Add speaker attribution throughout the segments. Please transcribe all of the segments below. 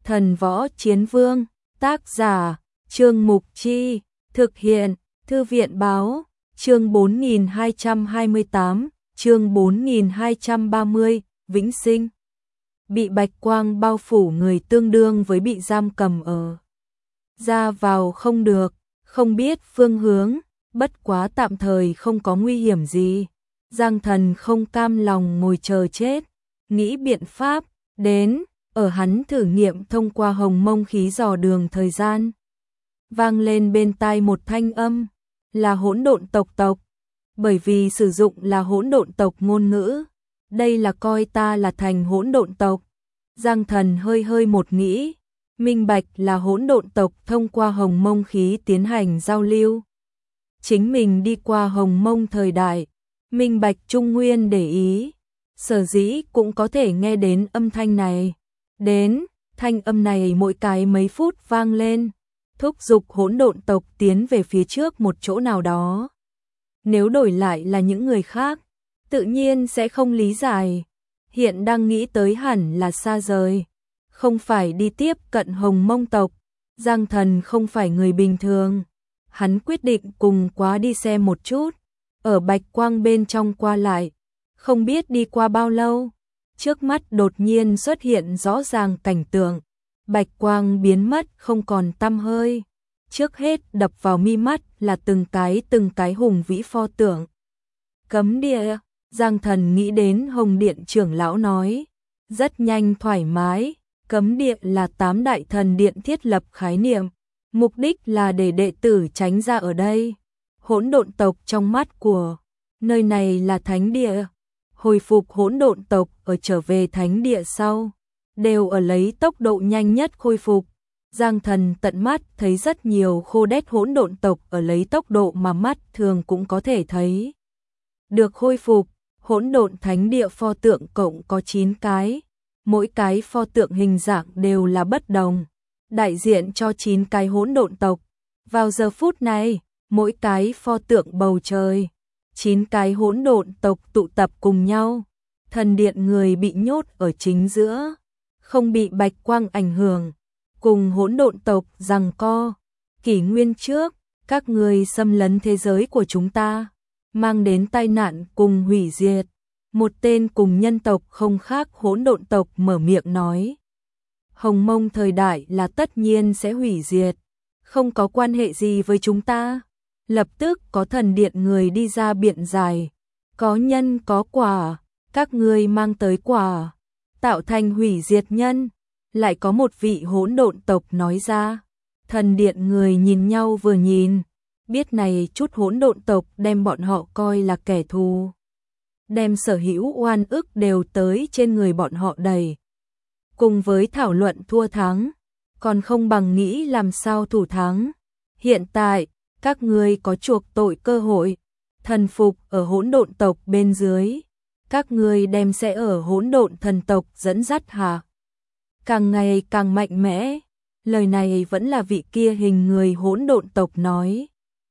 Speaker 1: Thần Võ Chiến Vương, tác giả, Trương Mục Chi, thực hiện, Thư viện báo, chương 4228, chương 4230, Vĩnh Sinh. Bị bạch quang bao phủ người tương đương với bị giam cầm ở. Ra vào không được, không biết phương hướng, bất quá tạm thời không có nguy hiểm gì. Giang Thần không cam lòng ngồi chờ chết, nghĩ biện pháp, đến, ở hắn thử nghiệm thông qua hồng mông khí dò đường thời gian. Vang lên bên tai một thanh âm, là hỗn độn tộc. Bởi vì sử dụng là hỗn độn tộc ngôn ngữ, đây là coi ta là thành hỗn độn tộc. Giang Thần hơi một nghĩ, minh bạch là hỗn độn tộc thông qua hồng mông khí tiến hành giao lưu. Chính mình đi qua hồng mông thời đại, minh bạch Trung Nguyên để ý, sở dĩ cũng có thể nghe đến âm thanh này. Đến, thanh âm này mỗi cái mấy phút vang lên, thúc giục hỗn độn tộc tiến về phía trước một chỗ nào đó. Nếu đổi lại là những người khác, tự nhiên sẽ không lý giải. Hiện đang nghĩ tới hẳn là xa rời, không phải đi tiếp cận hồng mông tộc. Giang Thần không phải người bình thường, hắn quyết định cùng quá đi xem một chút. Ở bạch quang bên trong qua lại, không biết đi qua bao lâu, trước mắt đột nhiên xuất hiện rõ ràng cảnh tượng, bạch quang biến mất không còn tăm hơi. Trước hết đập vào mi mắt là từng cái hùng vĩ pho tượng. Cấm địa, Giang Thần nghĩ đến Hồng Điện trưởng lão nói, rất nhanh thoải mái, cấm địa là 8 đại thần điện thiết lập khái niệm, mục đích là để đệ tử tránh ra ở đây. Hỗn độn tộc trong mắt của nơi này là thánh địa, hồi phục hỗn độn tộc ở trở về thánh địa sau, đều ở lấy tốc độ nhanh nhất khôi phục. Giang Thần tận mắt thấy rất nhiều khô đét hỗn độn tộc ở lấy tốc độ mà mắt thường cũng có thể thấy được khôi phục. Hỗn độn thánh địa pho tượng cộng có 9 cái, mỗi cái pho tượng hình dạng đều là bất đồng, đại diện cho 9 cái hỗn độn tộc. Vào giờ phút này, mỗi cái pho tượng bầu trời, 9 cái hỗn độn tộc tụ tập cùng nhau. Thần điện người bị nhốt ở chính giữa, không bị bạch quang ảnh hưởng, cùng hỗn độn tộc giằng co. Kỷ nguyên trước, các người xâm lấn thế giới của chúng ta, mang đến tai nạn cùng hủy diệt. Một tên cùng nhân tộc không khác hỗn độn tộc mở miệng nói. Hồng mông thời đại là tất nhiên sẽ hủy diệt, không có quan hệ gì với chúng ta. Lập tức có thần điện người đi ra biện giải, có nhân có quả, các ngươi mang tới quả, tạo thành hủy diệt nhân. Lại có một vị hỗn độn tộc nói ra, thần điện người nhìn nhau vừa nhìn, biết này chút hỗn độn tộc đem bọn họ coi là kẻ thù, đem sở hữu oan ức đều tới trên người bọn họ đầy. Cùng với thảo luận thua thắng, còn không bằng nghĩ làm sao thủ thắng. Hiện tại, các ngươi có chuộc tội cơ hội, thần phục ở hỗn độn tộc bên dưới, các ngươi đem sẽ ở hỗn độn thần tộc dẫn dắt hạ càng ngày càng mạnh mẽ. Lời này vẫn là vị kia hình người hỗn độn tộc nói.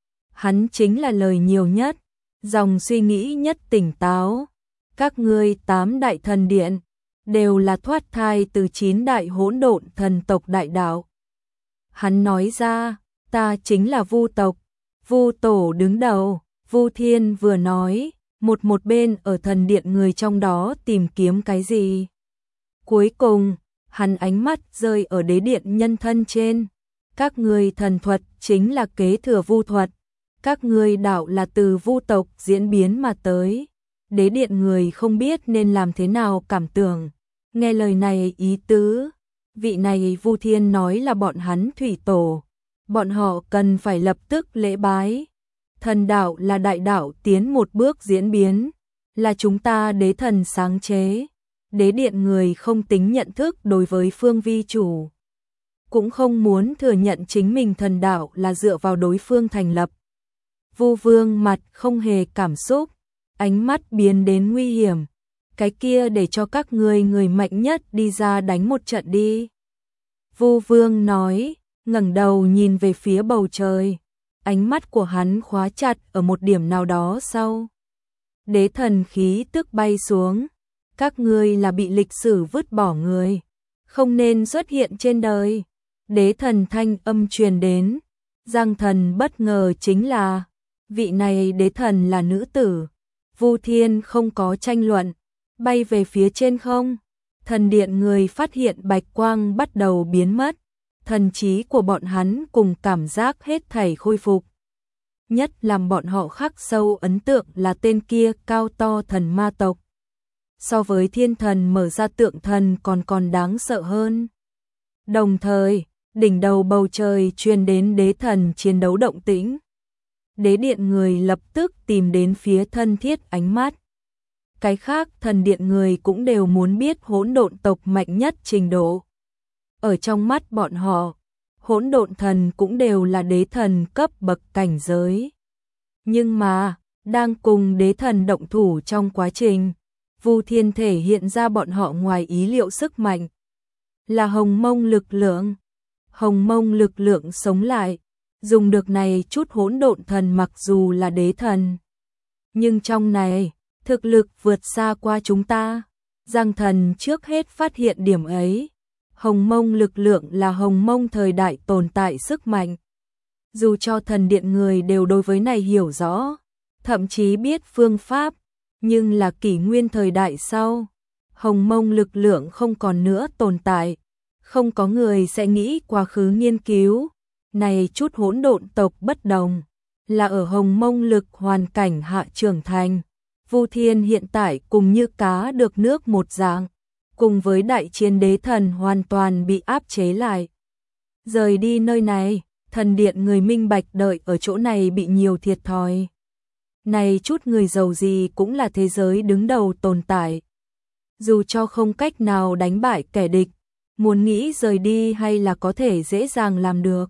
Speaker 1: Hắn chính là lời nhiều nhất, dòng suy nghĩ nhất tỉnh táo. Các ngươi 8 đại thần điện đều là thoát thai từ 9 đại hỗn độn thần tộc đại đạo. Hắn nói ra, ta chính là Vu tộc, Vu tổ đứng đầu. Vu Thiên vừa nói, một bên ở thần điện người trong đó tìm kiếm cái gì. Cuối cùng, hắn ánh mắt rơi ở đế điện nhân thân trên. Các ngươi thần thuật chính là kế thừa Vu thuật, các ngươi đạo là từ Vu tộc diễn biến mà tới. Đế điện người không biết nên làm thế nào cảm tưởng. Nghe lời này ý tứ, vị này Vu Thiên nói là bọn hắn thủy tổ, bọn họ cần phải lập tức lễ bái. Thần đạo là đại đạo tiến một bước diễn biến, là chúng ta đế thần sáng chế. Đế điện người không tính nhận thức đối với phương vi chủ, cũng không muốn thừa nhận chính mình thần đạo là dựa vào đối phương thành lập. Vu Vương mặt không hề cảm xúc, ánh mắt biến đến nguy hiểm. Cái kia để cho các ngươi người mạnh nhất đi ra đánh một trận đi. Vu Vương nói, ngẩng đầu nhìn về phía bầu trời. Ánh mắt của hắn khóa chặt ở một điểm nào đó sau. Đế thần khí tức bay xuống. Các ngươi là bị lịch sử vứt bỏ người, không nên xuất hiện trên đời. Đế thần thanh âm truyền đến, Giang Thần bất ngờ chính là, vị này đế thần là nữ tử. Vu Thiên không có tranh luận, bay về phía trên không. Thần điện người phát hiện bạch quang bắt đầu biến mất, thần trí của bọn hắn cùng cảm giác hết thảy khôi phục. Nhất làm bọn họ khắc sâu ấn tượng là tên kia cao to thần ma tộc. So với thiên thần mở ra tượng thần còn đáng sợ hơn. Đồng thời, đỉnh đầu bầu trời truyền đến đế thần chiến đấu động tĩnh. Đế điện người lập tức tìm đến phía thân thiết ánh mắt. Cái khác thần điện người cũng đều muốn biết hỗn độn tộc mạnh nhất trình độ. Ở trong mắt bọn họ, hỗn độn thần cũng đều là đế thần cấp bậc cảnh giới. Nhưng mà, đang cùng đế thần động thủ trong quá trình, Vu Thiên thể hiện ra bọn họ ngoài ý liệu sức mạnh. Là hồng mông lực lượng. Hồng mông lực lượng sống lại, dùng được này chút hỗn độn thần mặc dù là đế thần. Nhưng trong này, thực lực vượt xa qua chúng ta. Giang Thần trước hết phát hiện điểm ấy. Hồng mông lực lượng là hồng mông thời đại tồn tại sức mạnh. Dù cho thần điện người đều đối với này hiểu rõ, thậm chí biết phương pháp, nhưng là kỷ nguyên thời đại sau, hồng mông lực lượng không còn nữa tồn tại. Không có người sẽ nghĩ quá khứ nghiên cứu. Này chút hỗn độn tộc bất đồng, là ở hồng mông lực hoàn cảnh hạ trưởng thành. Vu Thiên hiện tại cùng như cá được nước một dạng, cùng với đại chiến đế thần hoàn toàn bị áp chế lại. Rời đi nơi này, thần điện người minh bạch đợi ở chỗ này bị nhiều thiệt thòi. Này chút người giàu gì cũng là thế giới đứng đầu tồn tại. Dù cho không cách nào đánh bại kẻ địch, muốn nghĩ rời đi hay là có thể dễ dàng làm được.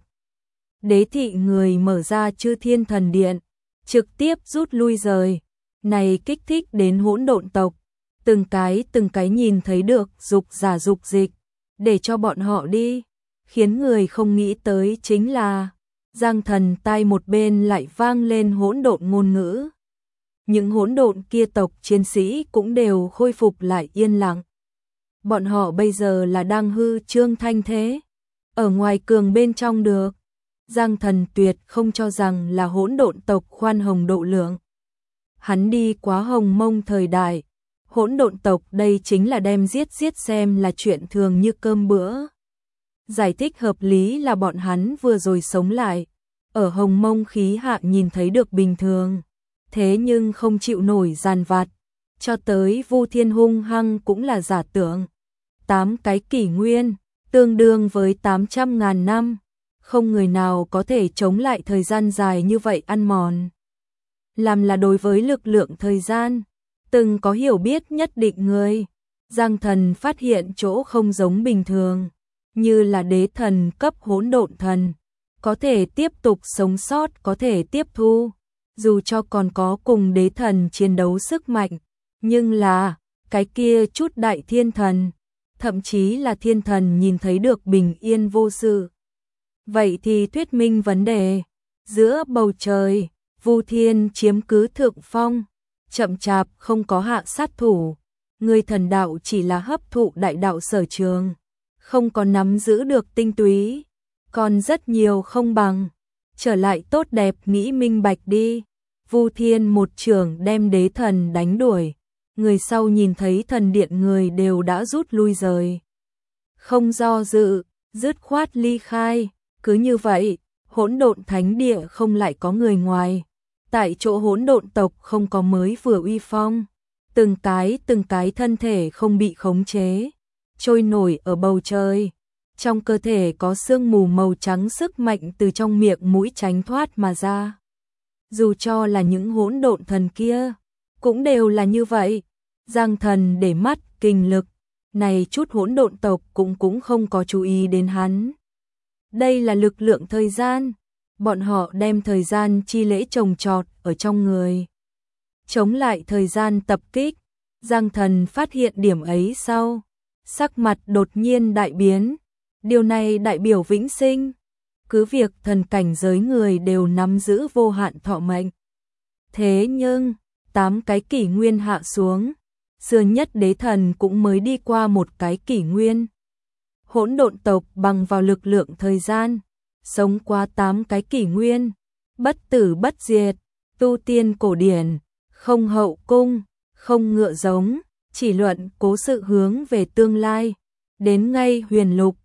Speaker 1: Đế thị người mở ra Chư Thiên Thần Điện, trực tiếp rút lui rời. Này kích thích đến hỗn độn tộc, từng cái nhìn thấy được dục giả dục dịch, để cho bọn họ đi. Khiến người không nghĩ tới chính là, Giang Thần tai một bên lại vang lên hỗn độn ngôn ngữ. Những hỗn độn kia tộc chiến sĩ cũng đều khôi phục lại yên lặng. Bọn họ bây giờ là đang hư trương thanh thế, ở ngoài cường bên trong được. Giang Thần tuyệt không cho rằng là hỗn độn tộc khoan hồng độ lượng. Hắn đi quá hồng mông thời đại, hỗn độn tộc đây chính là đem giết xem là chuyện thường như cơm bữa. Giải thích hợp lý là bọn hắn vừa rồi sống lại, ở hồng mông khí hạ nhìn thấy được bình thường, thế nhưng không chịu nổi giàn vặt, cho tới Vu Thiên hung hăng cũng là giả tưởng. 8 cái kỷ nguyên, tương đương với 800.000 năm, không người nào có thể chống lại thời gian dài như vậy ăn mòn. Làm là đối với lực lượng thời gian, từng có hiểu biết nhất định người, Giang Thần phát hiện chỗ không giống bình thường, như là đế thần cấp hỗn độn thần, có thể tiếp tục sống sót, có thể tiếp thu, dù cho còn có cùng đế thần chiến đấu sức mạnh, nhưng là, cái kia chút đại thiên thần, thậm chí là thiên thần nhìn thấy được bình yên vô sự. Vậy thì thuyết minh vấn đề, giữa bầu trời, Vu Thiên chiếm cứ thượng phong, chậm chạp không có hạ sát thủ, người thần đạo chỉ là hấp thụ đại đạo sở trường, không có nắm giữ được tinh túy, còn rất nhiều không bằng, trở lại tốt đẹp nghĩ minh bạch đi. Vu Thiên một trường đem đế thần đánh đuổi, người sau nhìn thấy thần điện người đều đã rút lui rời. Không do dự, dứt khoát ly khai, cứ như vậy, hỗn độn thánh địa không lại có người ngoài. Tại chỗ hỗn độn tộc không có mới vừa uy phong, từng cái thân thể không bị khống chế, trôi nổi ở bầu trời. Trong cơ thể có sương mù màu trắng sức mạnh từ trong miệng mũi tránh thoát mà ra. Dù cho là những hỗn độn thần kia, cũng đều là như vậy. Giang Thần để mắt kinh lực, này chút hỗn độn tộc cũng không có chú ý đến hắn. Đây là lực lượng thời gian, bọn họ đem thời gian chi lễ trồng trọt ở trong người. Chống lại thời gian tập kích, Giang Thần phát hiện điểm ấy sau, sắc mặt đột nhiên đại biến, điều này đại biểu vĩnh sinh. Cứ việc thần cảnh giới người đều nắm giữ vô hạn thọ mệnh. Thế nhưng, 8 cái kỷ nguyên hạ xuống, xưa nhất đế thần cũng mới đi qua một cái kỷ nguyên. hỗn độn tộc bằng vào lực lượng thời gian, sống qua 8 cái kỷ nguyên, bất tử bất diệt, tu tiên cổ điển, không hậu cung, không ngựa giống, chỉ luận cố sự hướng về tương lai, đến ngay huyền lục,